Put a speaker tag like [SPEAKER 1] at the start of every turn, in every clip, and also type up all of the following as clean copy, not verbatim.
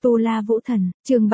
[SPEAKER 1] Tu La Vũ Thần, chương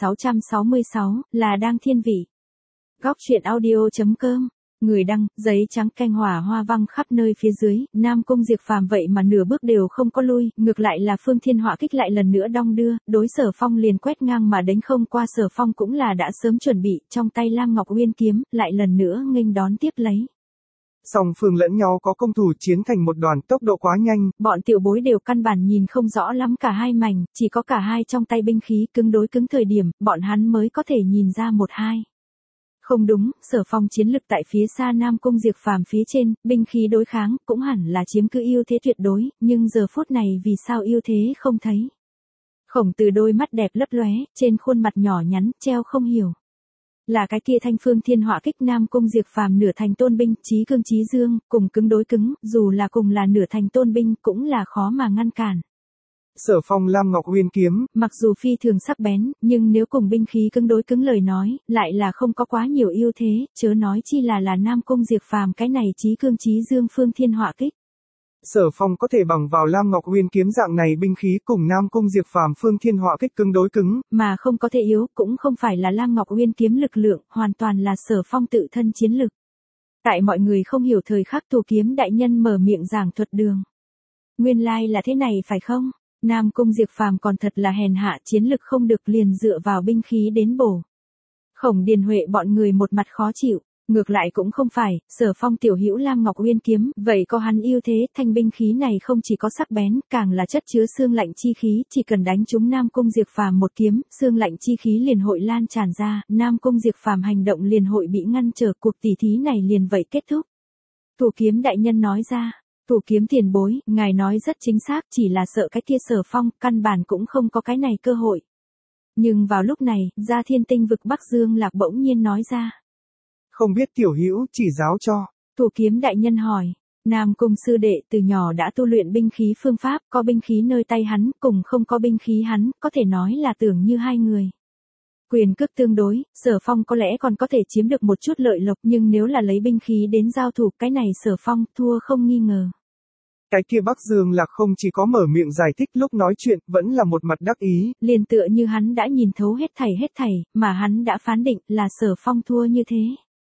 [SPEAKER 1] 3666, là đang thiên vị. Góc truyện audio.com. Người đăng, giấy trắng canh hỏa hoa văng khắp nơi phía dưới, Nam Cung Diệp Phàm vậy mà nửa bước đều không có lui, ngược lại là Phương Thiên Họa Kích lại lần nữa đong đưa, đối Sở Phong liền quét ngang mà đánh không qua. Sở Phong cũng là đã sớm chuẩn bị, trong tay Lam Ngọc Uyên kiếm, lại lần nữa nghênh đón tiếp lấy.
[SPEAKER 2] Song phương lẫn nhau có công thủ chiến thành một đoàn, tốc độ quá nhanh.
[SPEAKER 1] Bọn tiểu bối đều căn bản nhìn không rõ lắm cả hai mảnh, chỉ có cả hai trong tay binh khí cứng đối cứng thời điểm, bọn hắn mới có thể nhìn ra một hai. Không đúng, Sở Phong chiến lực tại phía xa Nam Cung Diệp Phàm phía trên, binh khí đối kháng, cũng hẳn là chiếm cứ ưu thế tuyệt đối, nhưng giờ phút này vì sao ưu thế không thấy. Khổng Tử đôi mắt đẹp lấp lóe, trên khuôn mặt nhỏ nhắn, treo không hiểu. Là cái kia thanh Phương Thiên Họa Kích Nam Cung Diệp Phàm nửa thành tôn binh, chí cương chí dương, cùng cứng đối cứng, dù là cùng là nửa thành tôn binh, cũng là khó mà ngăn cản.
[SPEAKER 2] Sở Phong Lam Ngọc Uyên kiếm,
[SPEAKER 1] mặc dù phi thường sắc bén, nhưng nếu cùng binh khí cứng đối cứng lời nói, lại là không có quá nhiều ưu thế, chớ nói chi là Nam Cung Diệp Phàm cái này chí cương chí dương Phương Thiên Họa Kích.
[SPEAKER 2] Sở Phong có thể bằng vào Lam Ngọc Uyên kiếm dạng này binh khí cùng Nam Cung Diệp Phàm Phương Thiên Họa Kích cứng đối cứng,
[SPEAKER 1] mà không có thể yếu, cũng không phải là Lam Ngọc Uyên kiếm lực lượng, hoàn toàn là Sở Phong tự thân chiến lực. Tại mọi người không hiểu thời khắc, Thủ Kiếm đại nhân mở miệng giảng thuật đường. Nguyên lai là thế này phải không? Nam Cung Diệp Phàm còn thật là hèn hạ, chiến lực không được liền dựa vào binh khí đến bổ. Khổng Điền Huệ bọn người một mặt khó chịu, ngược lại cũng không phải, Sở Phong tiểu hữu Lam Ngọc Uyên kiếm, vậy có hắn ưu thế, thanh binh khí này không chỉ có sắc bén, càng là chất chứa xương lạnh chi khí, chỉ cần đánh trúng Nam Cung Diệp Phàm một kiếm, xương lạnh chi khí liền hội lan tràn ra, Nam Cung Diệp Phàm hành động liền hội bị ngăn trở, cuộc tỉ thí này liền vậy kết thúc. Thủ Kiếm đại nhân nói ra. Thủ Kiếm tiền bối, ngài nói rất chính xác, chỉ là sợ cái kia Sở Phong, căn bản cũng không có cái này cơ hội. Nhưng vào lúc này, Gia Thiên Tinh vực Bắc Dương Lạc bỗng nhiên nói ra.
[SPEAKER 2] Không biết tiểu hữu chỉ giáo cho.
[SPEAKER 1] Thủ Kiếm đại nhân hỏi, Nam Cung sư đệ từ nhỏ đã tu luyện binh khí phương pháp, có binh khí nơi tay hắn, cùng không có binh khí hắn, có thể nói là tưởng như hai người. Quyền cước tương đối, Sở Phong có lẽ còn có thể chiếm được một chút lợi lộc, nhưng nếu là lấy binh khí đến giao thủ, cái này Sở Phong thua không nghi ngờ.
[SPEAKER 2] Cái kia Bắc Dương Lạc không chỉ có mở miệng giải thích, lúc nói chuyện vẫn là một mặt đắc ý.
[SPEAKER 1] Liền tựa như hắn đã nhìn thấu hết thảy, mà hắn đã phán định là Sở Phong thua như thế.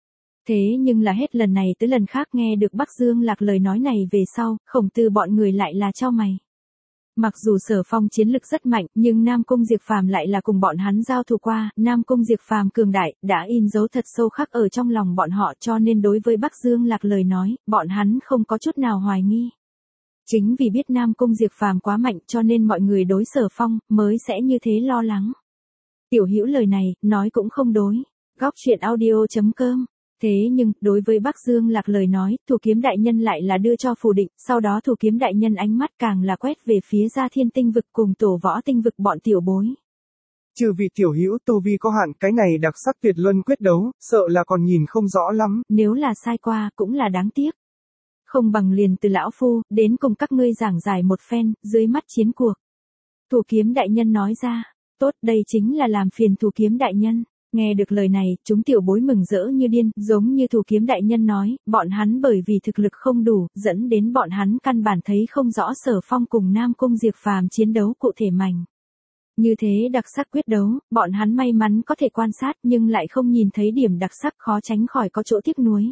[SPEAKER 1] Thế nhưng là hết lần này tới lần khác nghe được Bắc Dương Lạc lời nói này về sau, Khổng Tử bọn người lại là chau mày. Mặc dù Sở Phong chiến lực rất mạnh, nhưng Nam Cung Diệp Phàm lại là cùng bọn hắn giao thủ qua, Nam Cung Diệp Phàm cường đại, đã in dấu thật sâu khắc ở trong lòng bọn họ, cho nên đối với Bắc Dương Lạc lời nói, bọn hắn không có chút nào hoài nghi. Chính vì biết Nam Cung Diệp Phàm quá mạnh, cho nên mọi người đối Sở Phong mới sẽ như thế lo lắng. Tiểu hữu lời này, nói cũng không đối. Góc truyện audio.com. Thế nhưng, đối với Bắc Dương Lạc lời nói, Thủ Kiếm đại nhân lại là đưa cho phủ định, sau đó Thủ Kiếm đại nhân ánh mắt càng là quét về phía Gia Thiên Tinh vực cùng Tổ Võ Tinh vực bọn tiểu bối.
[SPEAKER 2] Trừ vị tiểu hữu tu vi có hạn, cái này đặc sắc tuyệt luân quyết đấu, sợ là còn nhìn không rõ lắm.
[SPEAKER 1] Nếu là sai qua, cũng là đáng tiếc. Không bằng liền từ lão phu, đến cùng các ngươi giảng giải một phen, dưới mắt chiến cuộc. Thủ Kiếm đại nhân nói ra, tốt, đây chính là làm phiền Thủ Kiếm đại nhân. Nghe được lời này, chúng tiểu bối mừng rỡ như điên, giống như Thủ Kiếm đại nhân nói, bọn hắn bởi vì thực lực không đủ, dẫn đến bọn hắn căn bản thấy không rõ Sở Phong cùng Nam Cung Diệp Phàm chiến đấu cụ thể mảnh. Như thế đặc sắc quyết đấu, bọn hắn may mắn có thể quan sát nhưng lại không nhìn thấy điểm đặc sắc, khó tránh khỏi có chỗ tiếc nuối.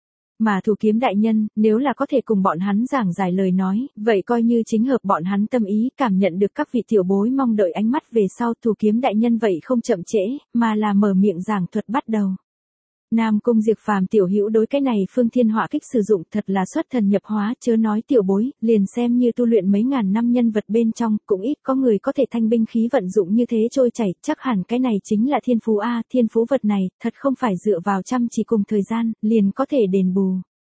[SPEAKER 1] Mà Thủ Kiếm đại nhân, nếu là có thể cùng bọn hắn giảng giải lời nói, vậy coi như chính hợp bọn hắn tâm ý, cảm nhận được các vị tiểu bối mong đợi ánh mắt về sau, Thủ Kiếm đại nhân vậy không chậm trễ, mà là mở miệng giảng thuật bắt đầu. Nam Cung Diệp Phàm tiểu hữu đối cái này Phương Thiên Họa Kích sử dụng thật là xuất thần nhập hóa, chớ nói tiểu bối, liền xem như tu luyện mấy ngàn năm nhân vật bên trong, cũng ít có người có thể thanh binh khí vận dụng như thế trôi chảy, chắc hẳn cái này chính là thiên phú a, thiên phú vật này, thật không phải dựa vào chăm chỉ cùng thời gian, liền có thể đền bù.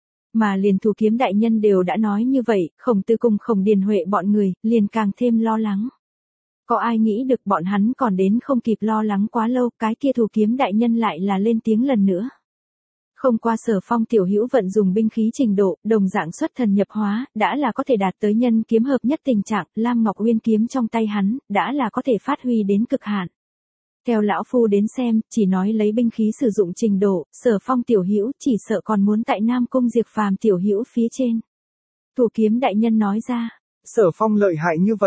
[SPEAKER 1] Mà liền Thủ Kiếm đại nhân đều đã nói như vậy, Khổng Tử cùng Khổng Điền Huệ bọn người, liền càng thêm lo lắng. Có ai nghĩ được bọn hắn còn đến không kịp lo lắng quá lâu, cái kia Thủ Kiếm đại nhân lại là lên tiếng lần nữa. Không qua Sở Phong tiểu hữu vận dùng binh khí trình độ, đồng dạng xuất thần nhập hóa, đã là có thể đạt tới nhân kiếm hợp nhất tình trạng, Lam Ngọc Uyên kiếm trong tay hắn, đã là có thể phát huy đến cực hạn. Theo lão phu đến xem, chỉ nói lấy binh khí sử dụng trình độ, Sở Phong tiểu hữu chỉ sợ còn muốn tại Nam Cung Diệp Phàm tiểu hữu phía trên. Thủ Kiếm đại nhân nói ra.
[SPEAKER 2] Sở Phong lợi hại như vậy.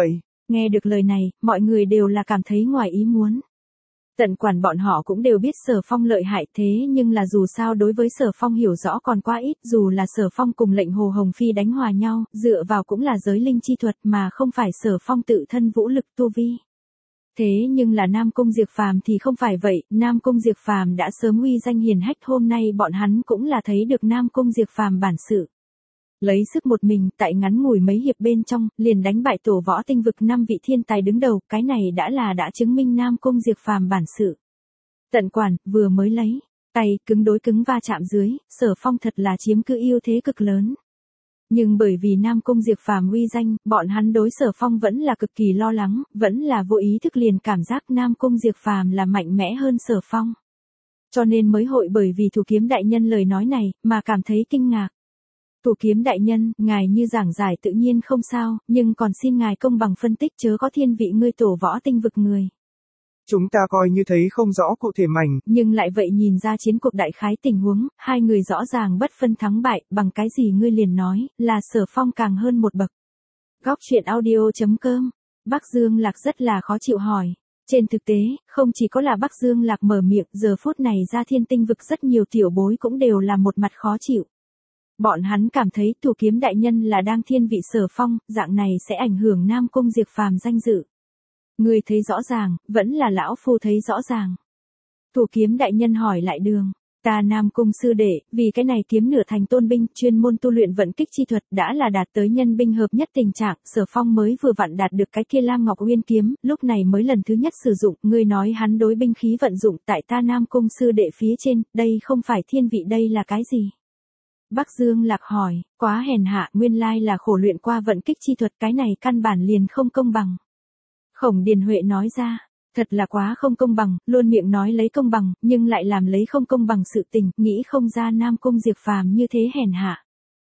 [SPEAKER 1] Nghe được lời này, mọi người đều là cảm thấy ngoài ý muốn. Tận quản bọn họ cũng đều biết Sở Phong lợi hại thế nhưng là dù sao đối với Sở Phong hiểu rõ còn quá ít, dù là Sở Phong cùng lệnh Hồ Hồng Phi đánh hòa nhau, dựa vào cũng là giới linh chi thuật mà không phải Sở Phong tự thân vũ lực tu vi. Thế nhưng là Nam Cung Diệp Phàm thì không phải vậy, Nam Cung Diệp Phàm đã sớm uy danh hiển hách, hôm nay bọn hắn cũng là thấy được Nam Cung Diệp Phàm bản sự. Lấy sức một mình, tại ngắn ngủi mấy hiệp bên trong, liền đánh bại tổ võ tinh vực 5 vị thiên tài đứng đầu, cái này đã chứng minh Nam Cung Diệp Phàm bản sự. Tận quản, vừa mới lấy, tay cứng đối cứng va chạm dưới, Sở Phong thật là chiếm cứ ưu thế cực lớn. Nhưng bởi vì Nam Cung Diệp Phàm uy danh, bọn hắn đối Sở Phong vẫn là cực kỳ lo lắng, vẫn là vô ý thức liền cảm giác Nam Cung Diệp Phàm là mạnh mẽ hơn Sở Phong. Cho nên mới hội bởi vì Thủ Kiếm đại nhân lời nói này, mà cảm thấy kinh ngạc. Thủ Kiếm đại nhân, ngài như giảng giải tự nhiên không sao, nhưng còn xin ngài công bằng phân tích chớ có thiên vị ngươi tổ võ tinh vực người.
[SPEAKER 2] Chúng ta coi như thấy không rõ cụ thể mảnh.
[SPEAKER 1] Nhưng lại vậy nhìn ra chiến cuộc đại khái tình huống, hai người rõ ràng bất phân thắng bại, bằng cái gì ngươi liền nói, là Sở Phong càng hơn một bậc. Góc truyện audio.com. Bắc Dương Lạc rất là khó chịu hỏi. Trên thực tế, không chỉ có là Bắc Dương Lạc mở miệng, giờ phút này ra Thiên Tinh vực rất nhiều tiểu bối cũng đều là một mặt khó chịu. Bọn hắn cảm thấy Thủ Kiếm đại nhân là đang thiên vị Sở Phong, dạng này sẽ ảnh hưởng Nam Cung Diệp Phàm danh dự. Ngươi thấy rõ ràng, vẫn là lão phu thấy rõ ràng. Thủ Kiếm đại nhân hỏi lại đường. Ta Nam Cung sư đệ, vì cái này kiếm nửa thành tôn binh, chuyên môn tu luyện vận kích chi thuật đã là đạt tới nhân binh hợp nhất tình trạng, Sở Phong mới vừa vặn đạt được cái kia Lam Ngọc Uyên kiếm, lúc này mới lần thứ nhất sử dụng, ngươi nói hắn đối binh khí vận dụng tại ta Nam Cung sư đệ phía trên, đây không phải thiên vị đây là cái gì? Bắc Dương Lạc hỏi, quá hèn hạ, nguyên lai là khổ luyện qua vận kích chi thuật, cái này căn bản liền không công bằng. Khổng Điền Huệ nói ra, thật là quá không công bằng, luôn miệng nói lấy công bằng, nhưng lại làm lấy không công bằng sự tình, nghĩ không ra Nam Cung Diệp Phàm như thế hèn hạ.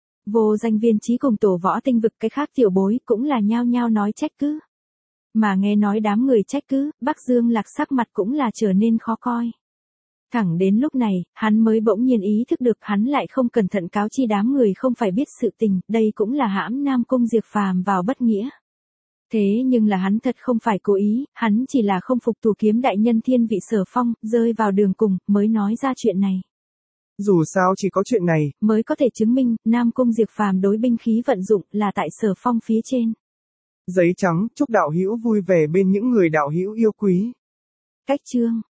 [SPEAKER 1] Vô Danh Viên Chí cùng tổ võ tinh vực cái khác tiểu bối cũng là nhao nhao nói trách cứ. Mà nghe nói đám người trách cứ, Bắc Dương Lạc sắc mặt cũng là trở nên khó coi. Thẳng đến lúc này, hắn mới bỗng nhiên ý thức được hắn lại không cẩn thận cáo chi đám người không phải biết sự tình, đây cũng là hãm Nam Cung Diệp Phàm vào bất nghĩa. Thế nhưng là hắn thật không phải cố ý, hắn chỉ là không phục Thủ Kiếm đại nhân thiên vị Sở Phong, rơi vào đường cùng, mới nói ra chuyện này.
[SPEAKER 2] Dù sao chỉ có chuyện này,
[SPEAKER 1] mới có thể chứng minh, Nam Cung Diệp Phàm đối binh khí vận dụng là tại Sở Phong phía trên.
[SPEAKER 2] Giấy trắng, chúc đạo hữu vui vẻ bên những người đạo hữu yêu quý.
[SPEAKER 1] Cách chương